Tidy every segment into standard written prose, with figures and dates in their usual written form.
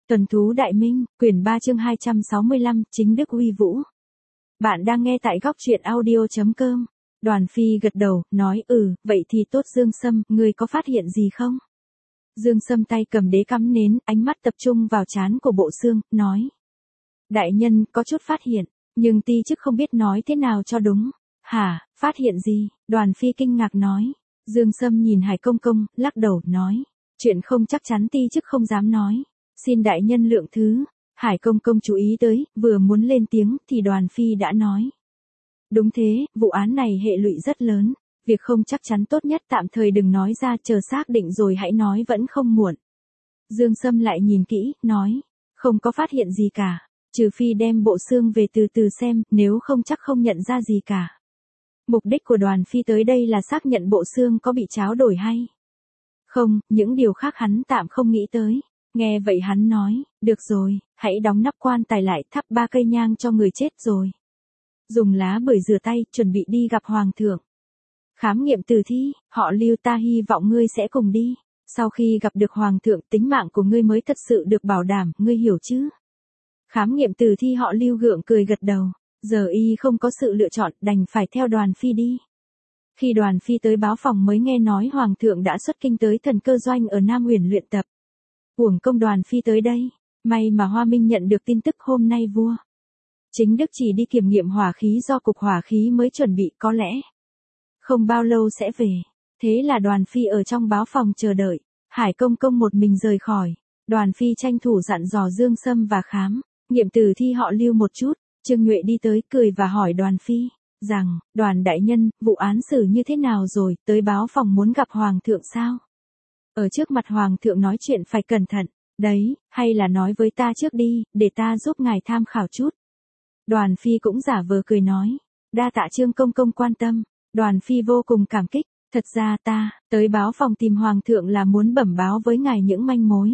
Tuần thú Đại Minh, quyển 3 chương 265, chính đức uy vũ. Bạn đang nghe tại góc truyện audio.com. Đoàn Phi gật đầu, nói vậy thì tốt. Dương Sâm, ngươi có phát hiện gì không? Dương Sâm tay cầm đế cắm nến, ánh mắt tập trung vào trán của Bộ Xương, nói. Đại nhân, có chút phát hiện, nhưng ti chức không biết nói thế nào cho đúng. Hả, phát hiện gì? Đoàn Phi kinh ngạc nói. Dương Sâm nhìn Hải Công Công, lắc đầu, nói. Chuyện không chắc chắn ti chức không dám nói. Xin đại nhân lượng thứ. Hải Công Công chú ý tới, vừa muốn lên tiếng thì Đoàn Phi đã nói. Đúng thế, vụ án này hệ lụy rất lớn. Việc không chắc chắn tốt nhất tạm thời đừng nói ra, chờ xác định rồi hãy nói vẫn không muộn. Dương Sâm lại nhìn kỹ, nói. Không có phát hiện gì cả. Trừ phi đem Bộ Xương về từ từ xem, nếu không chắc không nhận ra gì cả. Mục đích của Đoàn Phi tới đây là xác nhận Bộ Xương có bị tráo đổi hay không, những điều khác hắn tạm không nghĩ tới. Nghe vậy hắn nói, được rồi, hãy đóng nắp quan tài lại, thắp 3 cây nhang cho người chết rồi. Dùng lá bưởi rửa tay, chuẩn bị đi gặp Hoàng thượng. Khám nghiệm tử thi, họ Lưu, ta hy vọng ngươi sẽ cùng đi. Sau khi gặp được Hoàng thượng, tính mạng của ngươi mới thật sự được bảo đảm, ngươi hiểu chứ? Khám nghiệm tử thi họ Lưu gượng cười gật đầu. Giờ y không có sự lựa chọn, đành phải theo Đoàn Phi đi. Khi Đoàn Phi tới báo phòng mới nghe nói Hoàng thượng đã xuất kinh tới Thần Cơ Doanh ở Nam Uyển luyện tập. Uổng công Đoàn Phi tới đây, may mà Hoa Minh nhận được tin tức hôm nay vua Chính Đức chỉ đi kiểm nghiệm hỏa khí do cục hỏa khí mới chuẩn bị, có lẽ không bao lâu sẽ về. Thế là Đoàn Phi ở trong báo phòng chờ đợi. Hải Công Công một mình rời khỏi. Đoàn Phi tranh thủ dặn dò Dương Sâm và khám nghiệm tử thi họ Lưu một chút. Trương Nhuệ đi tới cười và hỏi Đoàn Phi rằng, Đoàn đại nhân, vụ án xử như thế nào rồi, tới báo phòng muốn gặp Hoàng thượng sao? Ở trước mặt Hoàng thượng nói chuyện phải cẩn thận, đấy, hay là nói với ta trước đi, để ta giúp ngài tham khảo chút. Đoàn Phi cũng giả vờ cười nói, đa tạ Trương Công Công quan tâm. Đoàn Phi vô cùng cảm kích, thật ra ta tới báo phòng tìm Hoàng thượng là muốn bẩm báo với ngài những manh mối.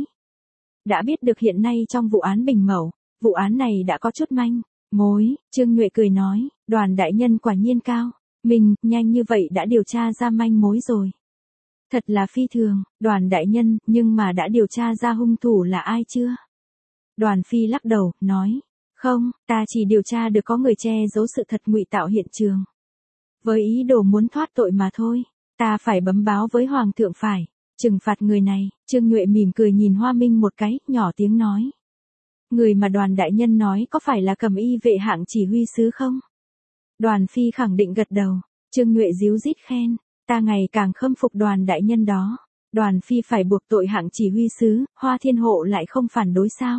Đã biết được hiện nay trong vụ án Bình Mẩu, vụ án này đã có chút manh mối. Trương Nhuệ cười nói, Đoàn đại nhân quả nhiên cao mình, nhanh như vậy đã điều tra ra manh mối rồi. Thật là phi thường, Đoàn đại nhân, nhưng mà đã điều tra ra hung thủ là ai chưa? Đoàn Phi lắc đầu, nói, không, ta chỉ điều tra được có người che giấu sự thật, ngụy tạo hiện trường. Với ý đồ muốn thoát tội mà thôi, ta phải bấm báo với Hoàng thượng phải trừng phạt người này. Trương Nhuệ mỉm cười nhìn Hoa Minh một cái, nhỏ tiếng nói. Người mà Đoàn đại nhân nói có phải là Cầm Y vệ hạng chỉ huy sứ không? Đoàn Phi khẳng định gật đầu. Trương Nhuệ díu dít khen, ta ngày càng khâm phục Đoàn đại nhân đó. Đoàn Phi phải buộc tội hạng chỉ huy sứ, Hoa Thiên Hộ lại không phản đối sao?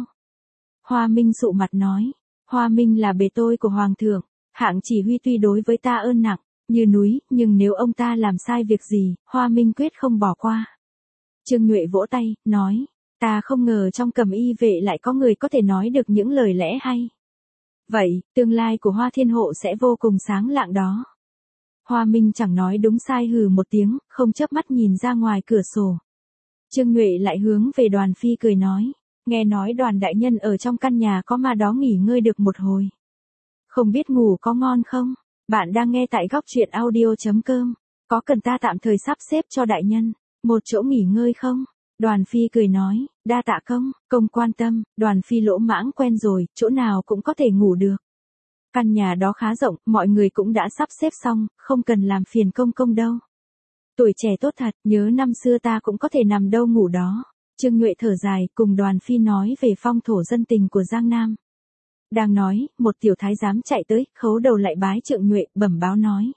Hoa Minh sụ mặt nói, Hoa Minh là bề tôi của Hoàng thượng, hạng chỉ huy tuy đối với ta ơn nặng như núi, nhưng nếu ông ta làm sai việc gì, Hoa Minh quyết không bỏ qua. Trương Nhuệ vỗ tay, nói, ta không ngờ trong Cầm Y vệ lại có người có thể nói được những lời lẽ hay. Vậy, tương lai của Hoa Thiên Hộ sẽ vô cùng sáng lạng đó. Hoa Minh chẳng nói đúng sai hừ một tiếng, không chớp mắt nhìn ra ngoài cửa sổ. Trương Nhuệ lại hướng về Đoàn Phi cười nói, nghe nói Đoàn đại nhân ở trong căn nhà có ma đó nghỉ ngơi được một hồi. Không biết ngủ có ngon không? Bạn đang nghe tại góc truyện audio.com. Có cần ta tạm thời sắp xếp cho đại nhân một chỗ nghỉ ngơi không? Đoàn Phi cười nói, đa tạ công quan tâm. Đoàn Phi lỗ mãng quen rồi, chỗ nào cũng có thể ngủ được. Căn nhà đó khá rộng, mọi người cũng đã sắp xếp xong, không cần làm phiền công đâu. Tuổi trẻ tốt thật, nhớ năm xưa ta cũng có thể nằm đâu ngủ đó. Trương Nhuệ thở dài, cùng Đoàn Phi nói về phong thổ dân tình của Giang Nam. Đang nói, một tiểu thái giám chạy tới, khấu đầu lại bái Trương Nhuệ, bẩm báo nói.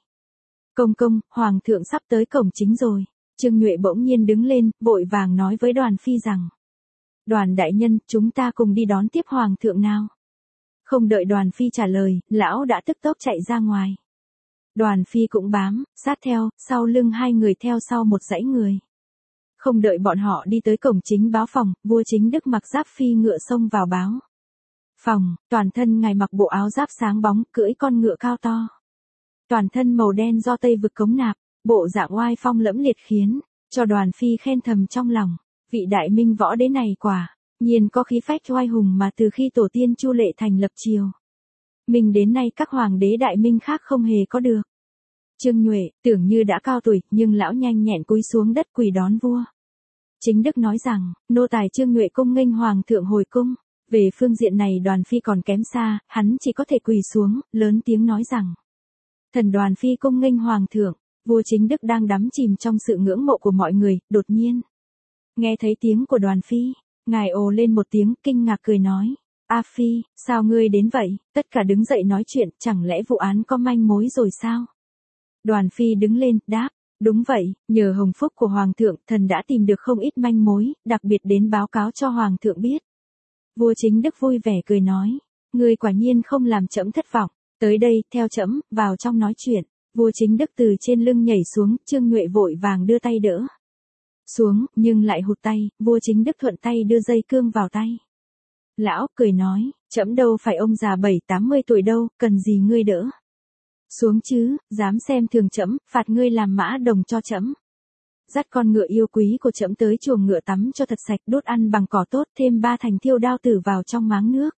Công, Hoàng thượng sắp tới cổng chính rồi. Trương Nhuệ bỗng nhiên đứng lên, vội vàng nói với Đoàn Phi rằng. Đoàn đại nhân, chúng ta cùng đi đón tiếp Hoàng thượng nào. Không đợi Đoàn Phi trả lời, lão đã tức tốc chạy ra ngoài. Đoàn Phi cũng bám sát theo, sau lưng hai người theo sau một dãy người. Không đợi bọn họ đi tới cổng chính báo phòng, vua Chính Đức mặc giáp phi ngựa xông vào báo phòng. Toàn thân ngài mặc bộ áo giáp sáng bóng, cưỡi con ngựa cao to. Toàn thân màu đen do Tây vực cống nạp, bộ dạng oai phong lẫm liệt khiến cho Đoàn Phi khen thầm trong lòng, vị đại minh võ đế này quả nhiên có khí phách oai hùng mà từ khi tổ tiên Chu Lệ thành lập triều Minh đến nay các hoàng đế đại minh khác không hề có được. Trương Nhuệ tưởng như đã cao tuổi, nhưng lão nhanh nhẹn cúi xuống đất quỳ đón vua. Chính Đức nói rằng, nô tài Trương Nhuệ cung nghênh hoàng thượng hồi cung. Về phương diện này Đoàn Phi còn kém xa, hắn chỉ có thể quỳ xuống, lớn tiếng nói rằng. Thần Đoàn Phi cung nghênh hoàng thượng. Vua Chính Đức đang đắm chìm trong sự ngưỡng mộ của mọi người, đột nhiên. Nghe thấy tiếng của Đoàn Phi, ngài ồ lên một tiếng, kinh ngạc cười nói. A Phi, sao ngươi đến vậy? Tất cả đứng dậy nói chuyện, chẳng lẽ vụ án có manh mối rồi sao? Đoàn Phi đứng lên, đáp. Đúng vậy, nhờ hồng phúc của Hoàng thượng, thần đã tìm được không ít manh mối, đặc biệt đến báo cáo cho Hoàng thượng biết. Vua Chính Đức vui vẻ cười nói. Ngươi quả nhiên không làm trẫm thất vọng. Tới đây, theo trẫm, vào trong nói chuyện. Vua Chính Đức từ trên lưng nhảy xuống, Trương Nhuệ vội vàng đưa tay đỡ. Xuống, nhưng lại hụt tay, vua Chính Đức thuận tay đưa dây cương vào tay. Lão, cười nói, trẫm đâu phải ông già 70-80 tuổi đâu, cần gì ngươi đỡ. Xuống chứ, dám xem thường trẫm, phạt ngươi làm mã đồng cho trẫm. Dắt con ngựa yêu quý của trẫm tới chuồng ngựa tắm cho thật sạch, đốt ăn bằng cỏ tốt, thêm 3 thành thiêu đao tử vào trong máng nước.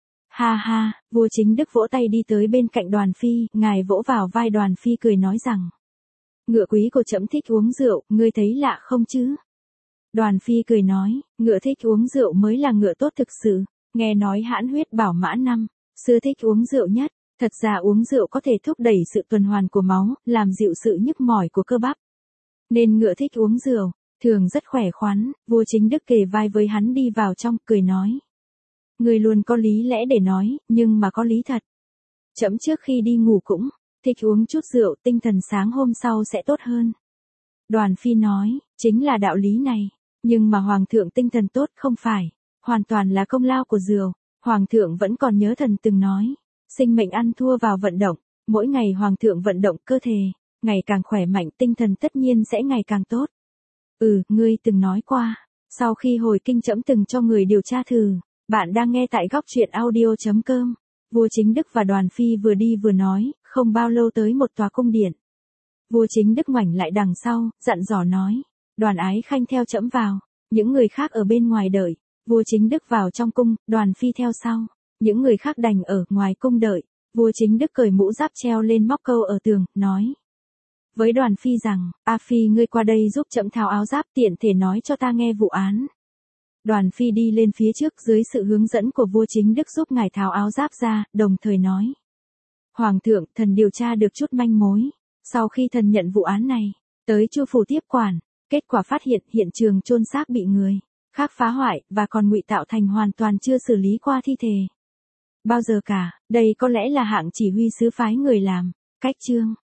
Ha ha, vua Chính Đức vỗ tay đi tới bên cạnh Đoàn Phi, ngài vỗ vào vai Đoàn Phi cười nói rằng. Ngựa quý của trẫm thích uống rượu, ngươi thấy lạ không chứ? Đoàn Phi cười nói, ngựa thích uống rượu mới là ngựa tốt thực sự, nghe nói hãn huyết bảo mã năm, xưa thích uống rượu nhất, thật ra uống rượu có thể thúc đẩy sự tuần hoàn của máu, làm dịu sự nhức mỏi của cơ bắp. Nên ngựa thích uống rượu, thường rất khỏe khoắn, vua Chính Đức kề vai với hắn đi vào trong, cười nói. Người luôn có lý lẽ để nói, nhưng mà có lý thật. Trẫm trước khi đi ngủ cũng thích uống chút rượu, tinh thần sáng hôm sau sẽ tốt hơn. Đoàn Phi nói, chính là đạo lý này, nhưng mà Hoàng thượng tinh thần tốt không phải, hoàn toàn là công lao của rượu. Hoàng thượng vẫn còn nhớ thần từng nói, sinh mệnh ăn thua vào vận động, mỗi ngày Hoàng thượng vận động cơ thể, ngày càng khỏe mạnh tinh thần tất nhiên sẽ ngày càng tốt. Ngươi từng nói qua, sau khi hồi kinh trẫm từng cho người điều tra thử. Bạn đang nghe tại góc truyện audio.com. Vua Chính Đức và Đoàn Phi vừa đi vừa nói, không bao lâu tới một tòa cung điện. Vua Chính Đức ngoảnh lại đằng sau, dặn dò nói, Đoàn Ái Khanh theo trẫm vào, những người khác ở bên ngoài đợi. Vua Chính Đức vào trong cung, Đoàn Phi theo sau, những người khác đành ở ngoài cung đợi. Vua Chính Đức cởi mũ giáp treo lên móc câu ở tường, nói với Đoàn Phi rằng, A Phi ngươi qua đây giúp trẫm tháo áo giáp tiện thể nói cho ta nghe vụ án. Đoàn Phi đi lên phía trước dưới sự hướng dẫn của vua Chính Đức giúp ngài tháo áo giáp ra, đồng thời nói. Hoàng thượng, thần điều tra được chút manh mối. Sau khi thần nhận vụ án này, tới Chu phủ tiếp quản, kết quả phát hiện hiện trường chôn xác bị người khác phá hoại, và còn ngụy tạo thành hoàn toàn chưa xử lý qua thi thể. Bao giờ cả, đây có lẽ là hạng chỉ huy sứ phái người làm, cách chương.